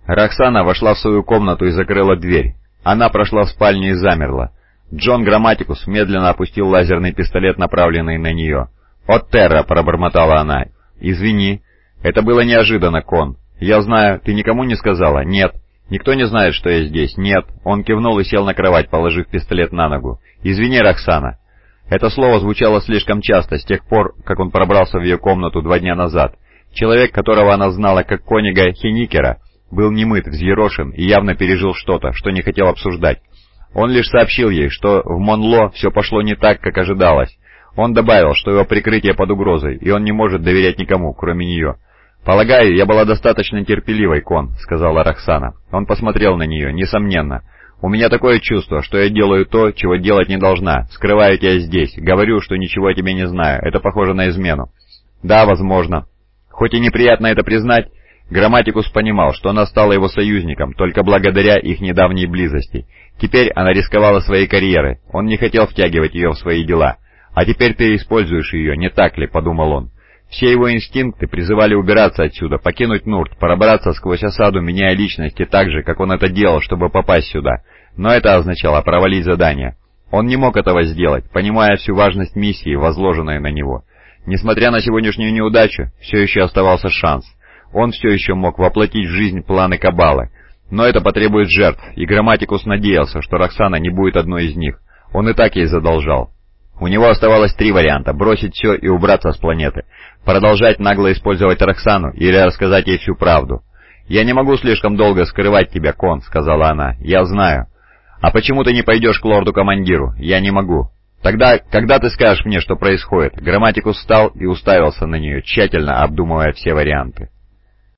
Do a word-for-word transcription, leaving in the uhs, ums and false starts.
Роксана вошла в свою комнату и закрыла дверь. Она прошла в спальню и замерла. Джон Грамматикус медленно опустил лазерный пистолет, направленный на нее. «О, терра!» — пробормотала она. «Извини. Это было неожиданно, Кон. Я знаю, ты никому не сказала?» «Нет». «Никто не знает, что я здесь?» «Нет». Он кивнул и сел на кровать, положив пистолет на ногу. «Извини, Роксана». Это слово звучало слишком часто с тех пор, как он пробрался в ее комнату два дня назад. Человек, которого она знала как Конига Хеникера, был немыт, взъерошен и явно пережил что-то, что не хотел обсуждать. Он лишь сообщил ей, что в Монло все пошло не так, как ожидалось. Он добавил, что его прикрытие под угрозой, и он не может доверять никому, кроме нее. «Полагаю, я была достаточно терпеливой, Кон», — сказала Роксана. Он посмотрел на нее, несомненно. «У меня такое чувство, что я делаю то, чего делать не должна. Скрываю тебя здесь, говорю, что ничего о тебе не знаю. Это похоже на измену». «Да, возможно». Хоть и неприятно это признать, Грамматикус понимал, что она стала его союзником только благодаря их недавней близости. Теперь она рисковала своей карьерой, он не хотел втягивать ее в свои дела. «А теперь ты используешь ее, не так ли?» — подумал он. Все его инстинкты призывали убираться отсюда, покинуть Нурт, пробраться сквозь осаду, меняя личности так же, как он это делал, чтобы попасть сюда. Но это означало провалить задание. Он не мог этого сделать, понимая всю важность миссии, возложенной на него. Несмотря на сегодняшнюю неудачу, все еще оставался шанс. Он все еще мог воплотить в жизнь планы Кабалы. Но это потребует жертв, и Грамматикус надеялся, что Роксана не будет одной из них. Он и так ей задолжал. У него оставалось три варианта: бросить все и убраться с планеты, продолжать нагло использовать Роксану или рассказать ей всю правду. «Я не могу слишком долго скрывать тебя, Кон», — сказала она. «Я знаю». «А почему ты не пойдешь к лорду-командиру?» «Я не могу». «Тогда, когда ты скажешь мне, что происходит?» Грамматикус встал и уставился на нее, тщательно обдумывая все варианты.